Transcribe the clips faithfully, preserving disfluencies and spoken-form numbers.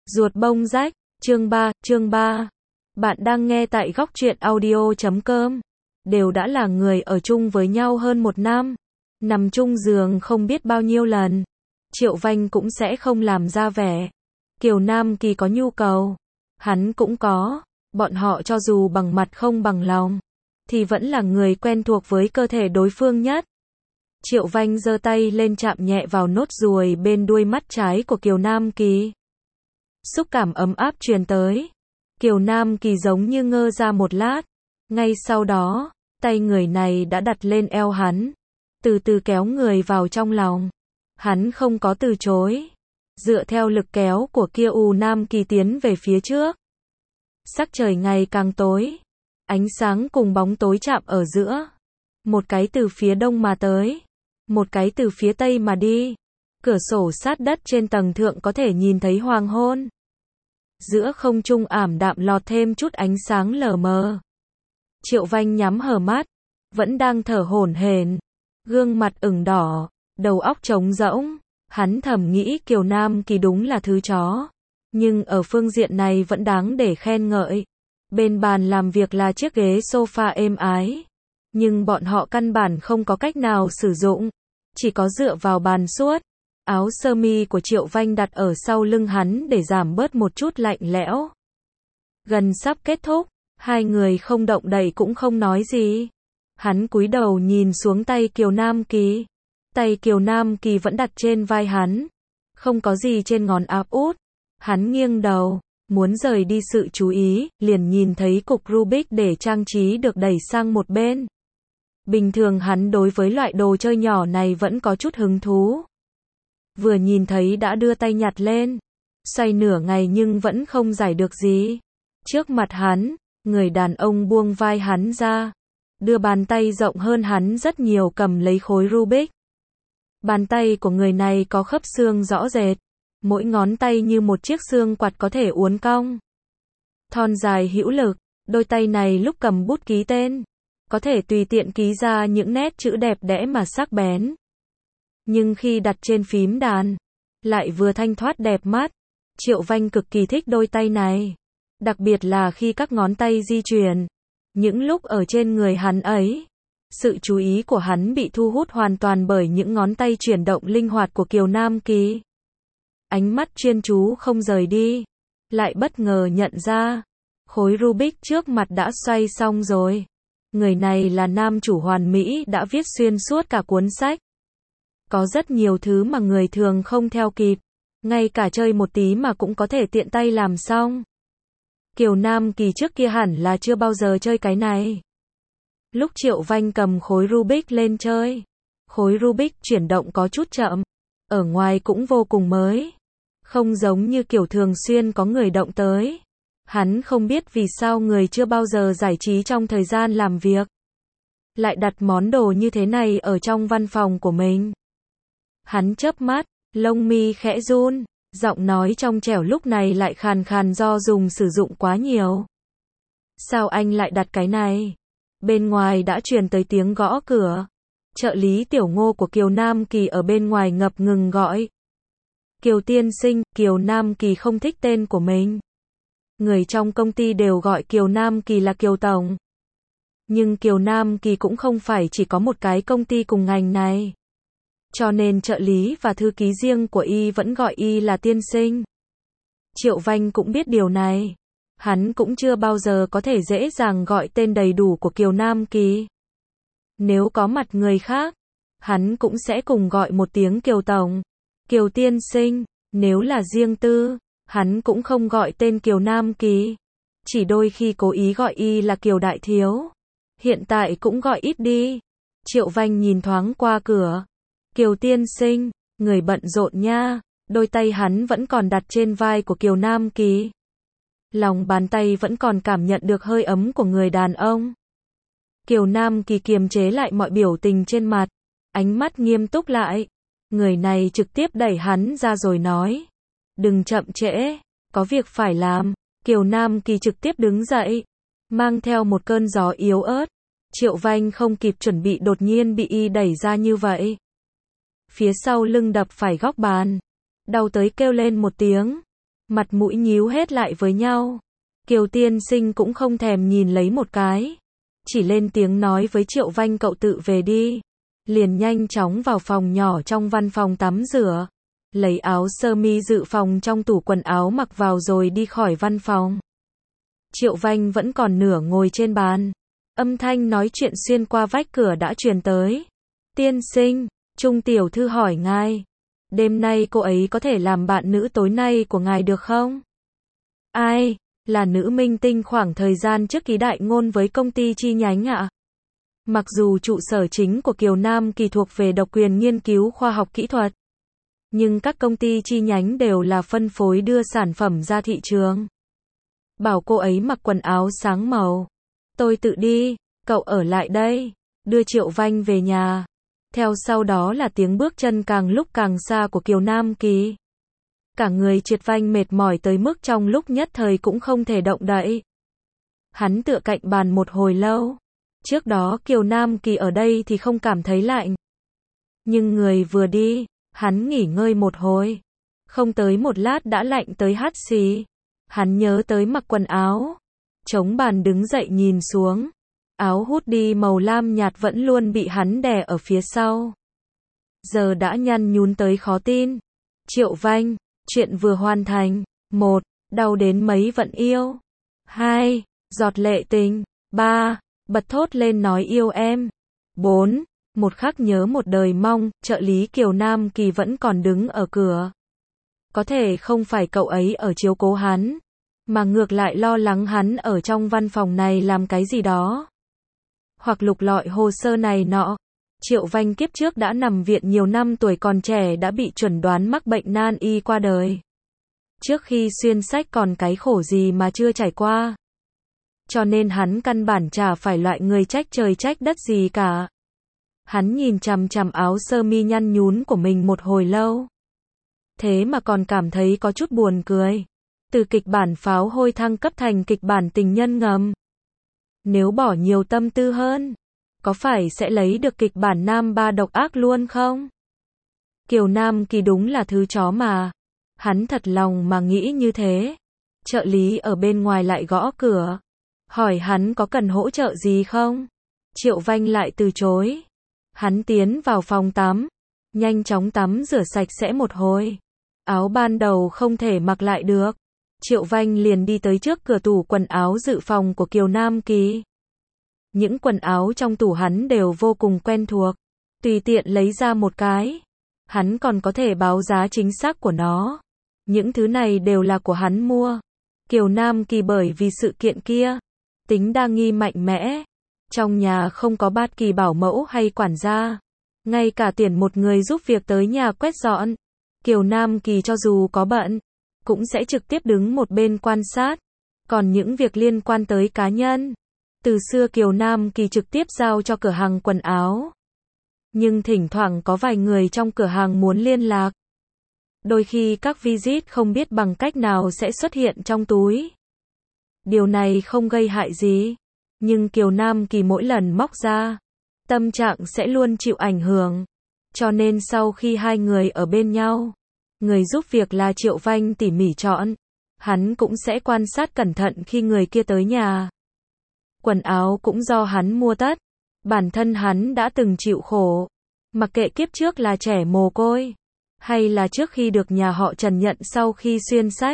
Ruột bông rách, chương ba, chương ba. Bạn đang nghe tại góc truyện audio chấm com. Đều đã là người ở chung với nhau hơn một năm. Nằm chung giường không biết bao nhiêu lần. Triệu Vanh cũng sẽ không làm ra vẻ. Kiều Nam Kỳ có nhu cầu. Hắn cũng có. Bọn họ cho dù bằng mặt không bằng lòng. Thì vẫn là người quen thuộc với cơ thể đối phương nhất. Triệu Vanh giơ tay lên chạm nhẹ vào nốt ruồi bên đuôi mắt trái của Kiều Nam Kỳ. Xúc cảm ấm áp truyền tới. Kiều Nam Kỳ giống như ngơ ra một lát. Ngay sau đó, tay người này đã đặt lên eo hắn. Từ từ kéo người vào trong lòng. Hắn không có từ chối. Dựa theo lực kéo của Kiều Nam Kỳ tiến về phía trước. Sắc trời ngày càng tối. Ánh sáng cùng bóng tối chạm ở giữa. Một cái từ phía đông mà tới. Một cái từ phía tây mà đi. Cửa sổ sát đất trên tầng thượng có thể nhìn thấy hoàng hôn. Giữa không trung ảm đạm lọt thêm chút ánh sáng lờ mờ. Triệu Vanh nhắm hờ mắt. Vẫn đang thở hổn hển. Gương mặt ửng đỏ. Đầu óc trống rỗng. Hắn thầm nghĩ Kiều Nam Kỳ đúng là thứ chó. Nhưng ở phương diện này vẫn đáng để khen ngợi. Bên bàn làm việc là chiếc ghế sofa êm ái. Nhưng bọn họ căn bản không có cách nào sử dụng. Chỉ có dựa vào bàn suốt. Áo sơ mi của Triệu Vanh đặt ở sau lưng hắn để giảm bớt một chút lạnh lẽo. Gần sắp kết thúc, hai người không động đậy cũng không nói gì. Hắn cúi đầu nhìn xuống tay Kiều Nam Kỳ. Tay Kiều Nam Kỳ vẫn đặt trên vai hắn. Không có gì trên ngón áp út. Hắn nghiêng đầu, muốn rời đi sự chú ý, liền nhìn thấy cục Rubik để trang trí được đẩy sang một bên. Bình thường hắn đối với loại đồ chơi nhỏ này vẫn có chút hứng thú. Vừa nhìn thấy đã đưa tay nhặt lên. Xoay nửa ngày nhưng vẫn không giải được gì. Trước mặt hắn, người đàn ông buông vai hắn ra. Đưa bàn tay rộng hơn hắn rất nhiều cầm lấy khối Rubik. Bàn tay của người này có khớp xương rõ rệt. Mỗi ngón tay như một chiếc xương quạt có thể uốn cong. Thon dài hữu lực, đôi tay này lúc cầm bút ký tên. Có thể tùy tiện ký ra những nét chữ đẹp đẽ mà sắc bén. Nhưng khi đặt trên phím đàn, lại vừa thanh thoát đẹp mắt. Triệu Vanh cực kỳ thích đôi tay này. Đặc biệt là khi các ngón tay di chuyển. Những lúc ở trên người hắn ấy, sự chú ý của hắn bị thu hút hoàn toàn bởi những ngón tay chuyển động linh hoạt của Kiều Nam Kỳ. Ánh mắt chuyên chú không rời đi. Lại bất ngờ nhận ra, khối Rubik trước mặt đã xoay xong rồi. Người này là nam chủ hoàn mỹ đã viết xuyên suốt cả cuốn sách. Có rất nhiều thứ mà người thường không theo kịp. Ngay cả chơi một tí mà cũng có thể tiện tay làm xong. Kiều Nam Kỳ trước kia hẳn là chưa bao giờ chơi cái này. Lúc Triệu Vanh cầm khối Rubik lên chơi, khối Rubik chuyển động có chút chậm. Ở ngoài cũng vô cùng mới. Không giống như kiểu thường xuyên có người động tới. Hắn không biết vì sao người chưa bao giờ giải trí trong thời gian làm việc. Lại đặt món đồ như thế này ở trong văn phòng của mình. Hắn chớp mắt, lông mi khẽ run, giọng nói trong trẻo lúc này lại khàn khàn do dùng sử dụng quá nhiều. Sao anh lại đặt cái này? Bên ngoài đã truyền tới tiếng gõ cửa. Trợ lý Tiểu Ngô của Kiều Nam Kỳ ở bên ngoài ngập ngừng gọi. Kiều tiên sinh, Kiều Nam Kỳ không thích tên của mình. Người trong công ty đều gọi Kiều Nam Kỳ là Kiều Tổng. Nhưng Kiều Nam Kỳ cũng không phải chỉ có một cái công ty cùng ngành này. Cho nên trợ lý và thư ký riêng của y vẫn gọi y là tiên sinh. Triệu Vanh cũng biết điều này. Hắn cũng chưa bao giờ có thể dễ dàng gọi tên đầy đủ của Kiều Nam Kỳ. Nếu có mặt người khác, hắn cũng sẽ cùng gọi một tiếng Kiều Tổng, Kiều tiên sinh. Nếu là riêng tư, hắn cũng không gọi tên Kiều Nam Kỳ. Chỉ đôi khi cố ý gọi y là Kiều Đại Thiếu. Hiện tại cũng gọi ít đi. Triệu Vanh nhìn thoáng qua cửa. Kiều tiên sinh, người bận rộn nha. Đôi tay hắn vẫn còn đặt trên vai của Kiều Nam Kỳ. Lòng bàn tay vẫn còn cảm nhận được hơi ấm của người đàn ông. Kiều Nam Kỳ kiềm chế lại mọi biểu tình trên mặt. Ánh mắt nghiêm túc lại. Người này trực tiếp đẩy hắn ra rồi nói. Đừng chậm trễ, có việc phải làm. Kiều Nam Kỳ trực tiếp đứng dậy. Mang theo một cơn gió yếu ớt. Triệu Vanh không kịp chuẩn bị đột nhiên bị y đẩy ra như vậy. Phía sau lưng đập phải góc bàn. Đau tới kêu lên một tiếng. Mặt mũi nhíu hết lại với nhau. Kiều tiên sinh cũng không thèm nhìn lấy một cái. Chỉ lên tiếng nói với Triệu Vanh cậu tự về đi. Liền nhanh chóng vào phòng nhỏ trong văn phòng tắm rửa. Lấy áo sơ mi dự phòng trong tủ quần áo mặc vào rồi đi khỏi văn phòng. Triệu Vanh vẫn còn nửa ngồi trên bàn. Âm thanh nói chuyện xuyên qua vách cửa đã truyền tới. Tiên sinh, Trung tiểu thư hỏi ngài. Đêm nay cô ấy có thể làm bạn nữ tối nay của ngài được không? Ai? Là nữ minh tinh khoảng thời gian trước ký đại ngôn với công ty chi nhánh ạ. À? Mặc dù trụ sở chính của Kiều Nam Kỳ thuộc về độc quyền nghiên cứu khoa học kỹ thuật. Nhưng các công ty chi nhánh đều là phân phối đưa sản phẩm ra thị trường. Bảo cô ấy mặc quần áo sáng màu. Tôi tự đi, cậu ở lại đây. Đưa Triệu Vanh về nhà. Theo sau đó là tiếng bước chân càng lúc càng xa của Kiều Nam Kỳ. Cả người Triệt Vanh mệt mỏi tới mức trong lúc nhất thời cũng không thể động đậy. Hắn tựa cạnh bàn một hồi lâu. Trước đó Kiều Nam Kỳ ở đây thì không cảm thấy lạnh. Nhưng người vừa đi, hắn nghỉ ngơi một hồi. Không tới một lát đã lạnh tới hắt xì. Hắn nhớ tới mặc quần áo. Chống bàn đứng dậy nhìn xuống. Áo hút đi màu lam nhạt vẫn luôn bị hắn đè ở phía sau. Giờ đã nhăn nhún tới khó tin. Triệu Vanh, chuyện vừa hoàn thành. Một, đau đến mấy vẫn yêu. Hai, giọt lệ tình. Ba, bật thốt lên nói yêu em. Bốn, một khắc nhớ một đời mong. Trợ lý Kiều Nam Kỳ vẫn còn đứng ở cửa. Có thể không phải cậu ấy ở chiếu cố hắn, mà ngược lại lo lắng hắn ở trong văn phòng này làm cái gì đó. Hoặc lục lọi hồ sơ này nọ. Triệu Vanh kiếp trước đã nằm viện nhiều năm, tuổi còn trẻ đã bị chuẩn đoán mắc bệnh nan y qua đời. Trước khi xuyên sách còn cái khổ gì mà chưa trải qua. Cho nên hắn căn bản chả phải loại người trách trời trách đất gì cả. Hắn nhìn chằm chằm áo sơ mi nhăn nhún của mình một hồi lâu. Thế mà còn cảm thấy có chút buồn cười. Từ kịch bản pháo hôi thăng cấp thành kịch bản tình nhân ngầm. Nếu bỏ nhiều tâm tư hơn, có phải sẽ lấy được kịch bản nam ba độc ác luôn không? Kiều Nam Kỳ đúng là thứ chó mà. Hắn thật lòng mà nghĩ như thế. Trợ lý ở bên ngoài lại gõ cửa. Hỏi hắn có cần hỗ trợ gì không? Triệu Vanh lại từ chối. Hắn tiến vào phòng tắm. Nhanh chóng tắm rửa sạch sẽ một hồi. Áo ban đầu không thể mặc lại được. Triệu Vanh liền đi tới trước cửa tủ quần áo dự phòng của Kiều Nam Kỳ. Những quần áo trong tủ hắn đều vô cùng quen thuộc. Tùy tiện lấy ra một cái. Hắn còn có thể báo giá chính xác của nó. Những thứ này đều là của hắn mua. Kiều Nam Kỳ bởi vì sự kiện kia, tính đa nghi mạnh mẽ. Trong nhà không có bất kỳ bảo mẫu hay quản gia. Ngay cả tuyển một người giúp việc tới nhà quét dọn. Kiều Nam Kỳ cho dù có bận, cũng sẽ trực tiếp đứng một bên quan sát. Còn những việc liên quan tới cá nhân, từ xưa Kiều Nam Kỳ trực tiếp giao cho cửa hàng quần áo. Nhưng thỉnh thoảng có vài người trong cửa hàng muốn liên lạc. Đôi khi các visit không biết bằng cách nào sẽ xuất hiện trong túi. Điều này không gây hại gì. Nhưng Kiều Nam Kỳ mỗi lần móc ra, tâm trạng sẽ luôn chịu ảnh hưởng. Cho nên sau khi hai người ở bên nhau, người giúp việc là Triệu Vanh tỉ mỉ chọn. Hắn cũng sẽ quan sát cẩn thận khi người kia tới nhà. Quần áo cũng do hắn mua tất. Bản thân hắn đã từng chịu khổ. Mặc kệ kiếp trước là trẻ mồ côi, hay là trước khi được nhà họ Trần nhận sau khi xuyên sách.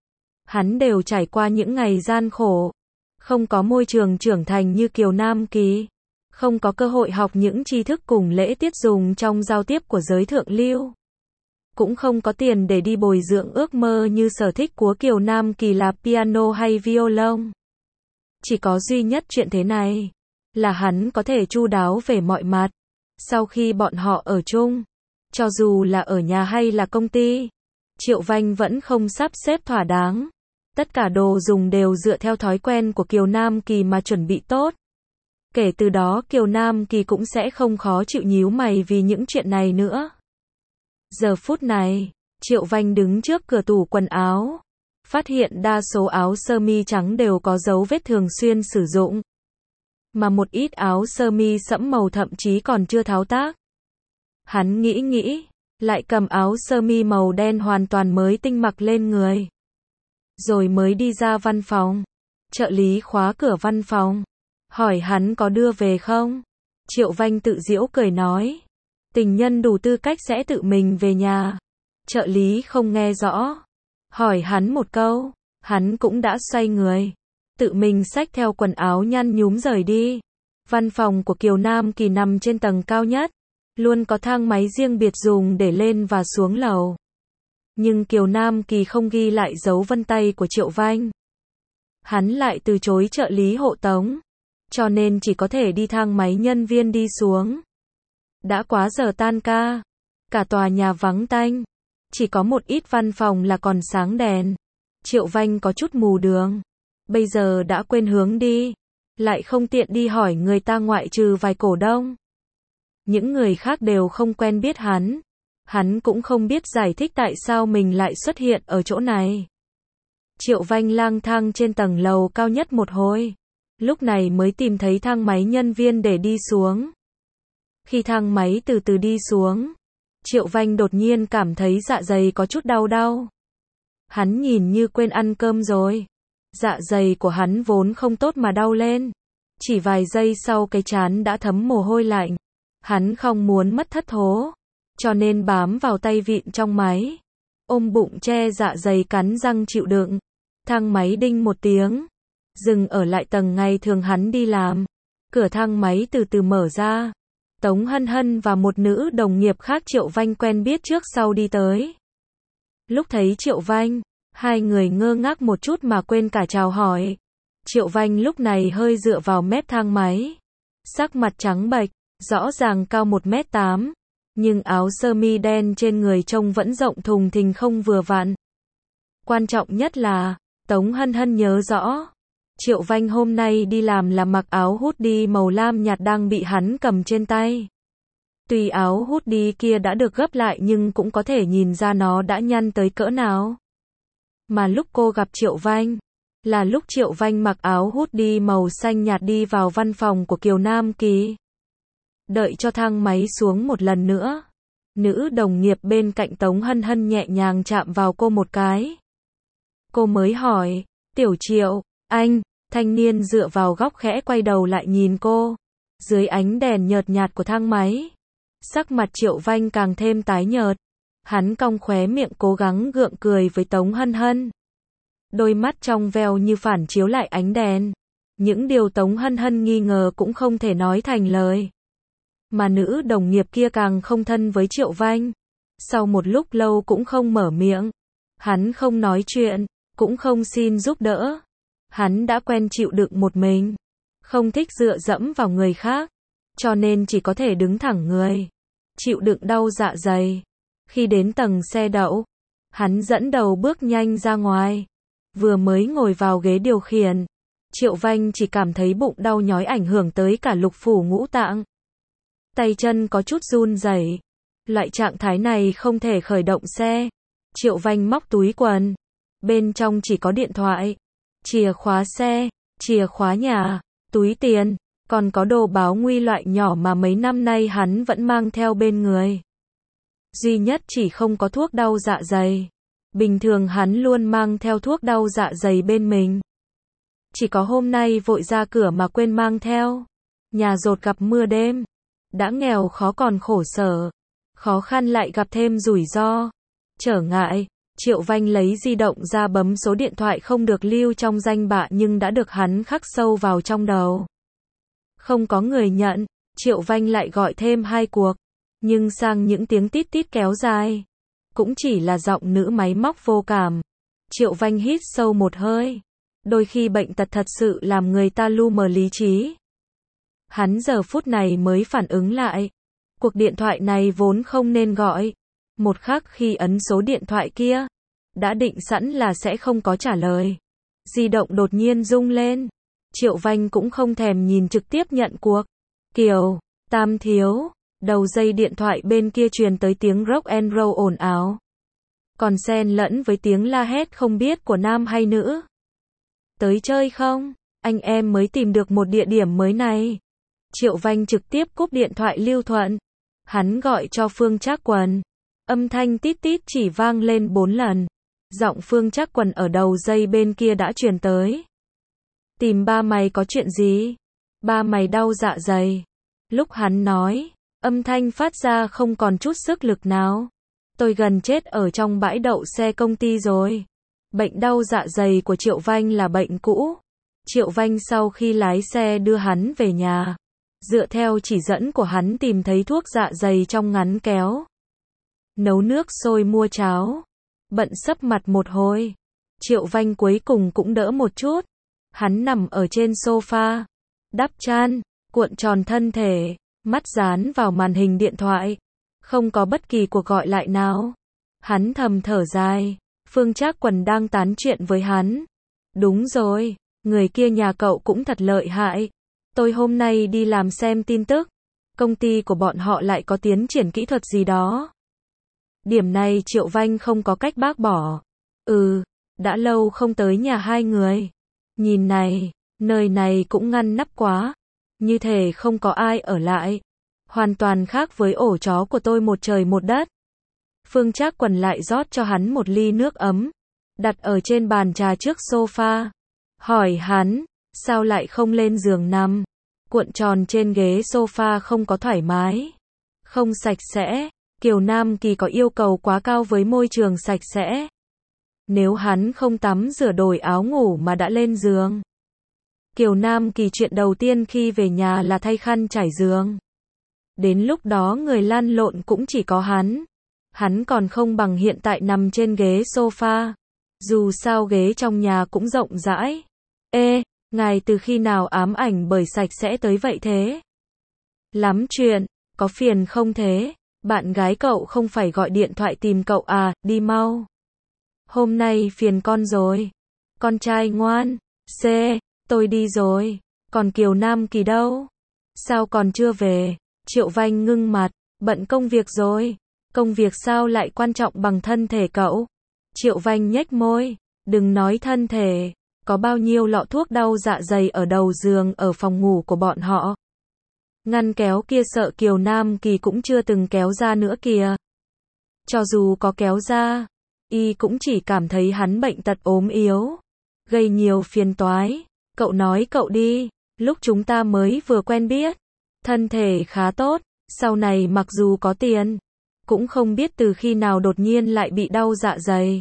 Hắn đều trải qua những ngày gian khổ. Không có môi trường trưởng thành như Kiều Nam Kỳ. Không có cơ hội học những tri thức cùng lễ tiết dùng trong giao tiếp của giới thượng lưu. Cũng không có tiền để đi bồi dưỡng ước mơ như sở thích của Kiều Nam Kỳ là piano hay violon. Chỉ có duy nhất chuyện thế này, là hắn có thể chu đáo về mọi mặt. Sau khi bọn họ ở chung, cho dù là ở nhà hay là công ty, Triệu Vanh vẫn không sắp xếp thỏa đáng. Tất cả đồ dùng đều dựa theo thói quen của Kiều Nam Kỳ mà chuẩn bị tốt. Kể từ đó Kiều Nam Kỳ cũng sẽ không khó chịu nhíu mày vì những chuyện này nữa. Giờ phút này, Triệu Vanh đứng trước cửa tủ quần áo. Phát hiện đa số áo sơ mi trắng đều có dấu vết thường xuyên sử dụng. Mà một ít áo sơ mi sẫm màu thậm chí còn chưa tháo tác. Hắn nghĩ nghĩ, lại cầm áo sơ mi màu đen hoàn toàn mới tinh mặc lên người. rồi mới đi ra văn phòng. Trợ lý khóa cửa văn phòng, hỏi hắn có đưa về không? Triệu Vanh tự giễu cười nói, tình nhân đủ tư cách sẽ tự mình về nhà. Trợ lý không nghe rõ, hỏi hắn một câu, hắn cũng đã xoay người, tự mình xách theo quần áo nhăn nhúm rời đi. Văn phòng của Kiều Nam Kỳ nằm trên tầng cao nhất, luôn có thang máy riêng biệt dùng để lên và xuống lầu. Nhưng Kiều Nam Kỳ không ghi lại dấu vân tay của Triệu Vanh. Hắn lại từ chối trợ lý hộ tống, cho nên chỉ có thể đi thang máy nhân viên đi xuống. Đã quá giờ tan ca, cả tòa nhà vắng tanh, chỉ có một ít văn phòng là còn sáng đèn. Triệu Vanh có chút mù đường, bây giờ đã quên hướng đi, lại không tiện đi hỏi người ta ngoại trừ vài cổ đông. Những người khác đều không quen biết hắn, hắn cũng không biết giải thích tại sao mình lại xuất hiện ở chỗ này. Triệu Vanh lang thang trên tầng lầu cao nhất một hồi, lúc này mới tìm thấy thang máy nhân viên để đi xuống. Khi thang máy từ từ đi xuống, Triệu Vanh đột nhiên cảm thấy dạ dày có chút đau đau. Hắn nhìn như quên ăn cơm rồi. Dạ dày của hắn vốn không tốt mà đau lên. Chỉ vài giây sau cái trán đã thấm mồ hôi lạnh. Hắn không muốn mất thất thố, cho nên bám vào tay vịn trong máy, ôm bụng che dạ dày cắn răng chịu đựng. Thang máy đinh một tiếng, dừng ở lại tầng ngày thường hắn đi làm. Cửa thang máy từ từ mở ra. Tống Hân Hân và một nữ đồng nghiệp khác Triệu Vanh quen biết trước sau đi tới. Lúc thấy Triệu Vanh, hai người ngơ ngác một chút mà quên cả chào hỏi. Triệu Vanh lúc này hơi dựa vào mép thang máy, sắc mặt trắng bệch, rõ ràng cao một mét tám, nhưng áo sơ mi đen trên người trông vẫn rộng thùng thình không vừa vặn. Quan trọng nhất là, Tống Hân Hân nhớ rõ, Triệu Vanh hôm nay đi làm là mặc áo hoodie màu lam nhạt đang bị hắn cầm trên tay. Tuy áo hoodie kia đã được gấp lại nhưng cũng có thể nhìn ra nó đã nhăn tới cỡ nào. Mà lúc cô gặp Triệu Vanh, là lúc Triệu Vanh mặc áo hoodie màu xanh nhạt đi vào văn phòng của Kiều Nam Kỳ. Đợi cho thang máy xuống một lần nữa, nữ đồng nghiệp bên cạnh Tống Hân Hân nhẹ nhàng chạm vào cô một cái. Cô mới hỏi, Tiểu Triệu, anh, thanh niên dựa vào góc khẽ quay đầu lại nhìn cô. Dưới ánh đèn nhợt nhạt của thang máy, sắc mặt Triệu Vanh càng thêm tái nhợt. Hắn cong khóe miệng cố gắng gượng cười với Tống Hân Hân. Đôi mắt trong veo như phản chiếu lại ánh đèn. Những điều Tống Hân Hân nghi ngờ cũng không thể nói thành lời. Mà nữ đồng nghiệp kia càng không thân với Triệu Vanh. Sau một lúc lâu cũng không mở miệng. Hắn không nói chuyện, cũng không xin giúp đỡ. Hắn đã quen chịu đựng một mình, không thích dựa dẫm vào người khác, cho nên chỉ có thể đứng thẳng người, chịu đựng đau dạ dày. Khi đến tầng xe đậu, hắn dẫn đầu bước nhanh ra ngoài. Vừa mới ngồi vào ghế điều khiển, Triệu Vanh chỉ cảm thấy bụng đau nhói ảnh hưởng tới cả lục phủ ngũ tạng. Tay chân có chút run rẩy. Loại trạng thái này không thể khởi động xe. Triệu Vanh móc túi quần, bên trong chỉ có điện thoại, chìa khóa xe, chìa khóa nhà, túi tiền, còn có đồ báo nguy loại nhỏ mà mấy năm nay hắn vẫn mang theo bên người. Duy nhất chỉ không có thuốc đau dạ dày. Bình thường hắn luôn mang theo thuốc đau dạ dày bên mình. Chỉ có hôm nay vội ra cửa mà quên mang theo. Nhà dột gặp mưa đêm, đã nghèo khó còn khổ sở, khó khăn lại gặp thêm rủi ro, trở ngại. Triệu Vanh lấy di động ra bấm số điện thoại không được lưu trong danh bạ nhưng đã được hắn khắc sâu vào trong đầu. Không có người nhận, Triệu Vanh lại gọi thêm hai cuộc, nhưng sang những tiếng tít tít kéo dài. Cũng chỉ là giọng nữ máy móc vô cảm. Triệu Vanh hít sâu một hơi. Đôi khi bệnh tật thật sự làm người ta lu mờ lý trí. Hắn giờ phút này mới phản ứng lại. Cuộc điện thoại này vốn không nên gọi. Một khắc khi ấn số điện thoại kia, đã định sẵn là sẽ không có trả lời. Di động đột nhiên rung lên. Triệu Vanh cũng không thèm nhìn trực tiếp nhận cuộc. Kiều, Tam thiếu. Đầu dây điện thoại bên kia truyền tới tiếng rock and roll ồn ào, còn xen lẫn với tiếng la hét không biết của nam hay nữ. Tới chơi không? Anh em mới tìm được một địa điểm mới này. Triệu Vanh trực tiếp cúp điện thoại lưu thuận. Hắn gọi cho Phương Trác Quần. Âm thanh tít tít chỉ vang lên bốn lần. Giọng Phương Trác Quần ở đầu dây bên kia đã truyền tới. Tìm ba mày có chuyện gì? Ba mày đau dạ dày. Lúc hắn nói, âm thanh phát ra không còn chút sức lực nào. Tôi gần chết ở trong bãi đậu xe công ty rồi. Bệnh đau dạ dày của Triệu Vanh là bệnh cũ. Triệu Vanh sau khi lái xe đưa hắn về nhà, dựa theo chỉ dẫn của hắn tìm thấy thuốc dạ dày trong ngắn kéo. Nấu nước sôi mua cháo. Bận sấp mặt một hồi. Triệu Vanh cuối cùng cũng đỡ một chút. Hắn nằm ở trên sofa, đắp chăn, cuộn tròn thân thể, mắt dán vào màn hình điện thoại. Không có bất kỳ cuộc gọi lại nào. Hắn thầm thở dài. Phương Trác Quần đang tán chuyện với hắn. Đúng rồi, người kia nhà cậu cũng thật lợi hại. Tôi hôm nay đi làm xem tin tức. Công ty của bọn họ lại có tiến triển kỹ thuật gì đó. Điểm này Triệu Vanh không có cách bác bỏ. Ừ, đã lâu không tới nhà hai người. Nhìn này, nơi này cũng ngăn nắp quá. Như thể không có ai ở lại. Hoàn toàn khác với ổ chó của tôi một trời một đất. Phương Trác Quần lại rót cho hắn một ly nước ấm, đặt ở trên bàn trà trước sofa. Hỏi hắn, sao lại không lên giường nằm? Cuộn tròn trên ghế sofa không có thoải mái, không sạch sẽ. Kiều Nam Kỳ có yêu cầu quá cao với môi trường sạch sẽ. Nếu hắn không tắm rửa đổi áo ngủ mà đã lên giường, Kiều Nam Kỳ chuyện đầu tiên khi về nhà là thay khăn trải giường. Đến lúc đó người lăn lộn cũng chỉ có hắn. Hắn còn không bằng hiện tại nằm trên ghế sofa. Dù sao ghế trong nhà cũng rộng rãi. Ê, ngài từ khi nào ám ảnh bởi sạch sẽ tới vậy thế? Lắm chuyện, có phiền không thế? Bạn gái cậu không phải gọi điện thoại tìm cậu à, đi mau. Hôm nay phiền con rồi. Con trai ngoan. C, tôi đi rồi. Còn Kiều Nam Kỳ đâu? Sao còn chưa về? Triệu Vanh ngưng mặt, bận công việc rồi. Công việc sao lại quan trọng bằng thân thể cậu? Triệu Vanh nhếch môi, đừng nói thân thể, có bao nhiêu lọ thuốc đau dạ dày ở đầu giường ở phòng ngủ của bọn họ. Ngăn kéo kia sợ Kiều Nam Kỳ cũng chưa từng kéo ra nữa kìa. Cho dù có kéo ra, y cũng chỉ cảm thấy hắn bệnh tật ốm yếu, gây nhiều phiền toái. Cậu nói cậu đi, lúc chúng ta mới vừa quen biết, thân thể khá tốt, sau này mặc dù có tiền, cũng không biết từ khi nào đột nhiên lại bị đau dạ dày.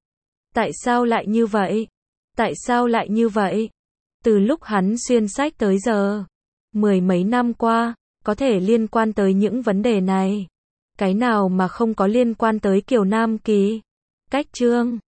Tại sao lại như vậy? Tại sao lại như vậy? Từ lúc hắn xuyên sách tới giờ, mười mấy năm qua, có thể liên quan tới những vấn đề này. Cái nào mà không có liên quan tới Kiều Nam Kỳ? Cách chương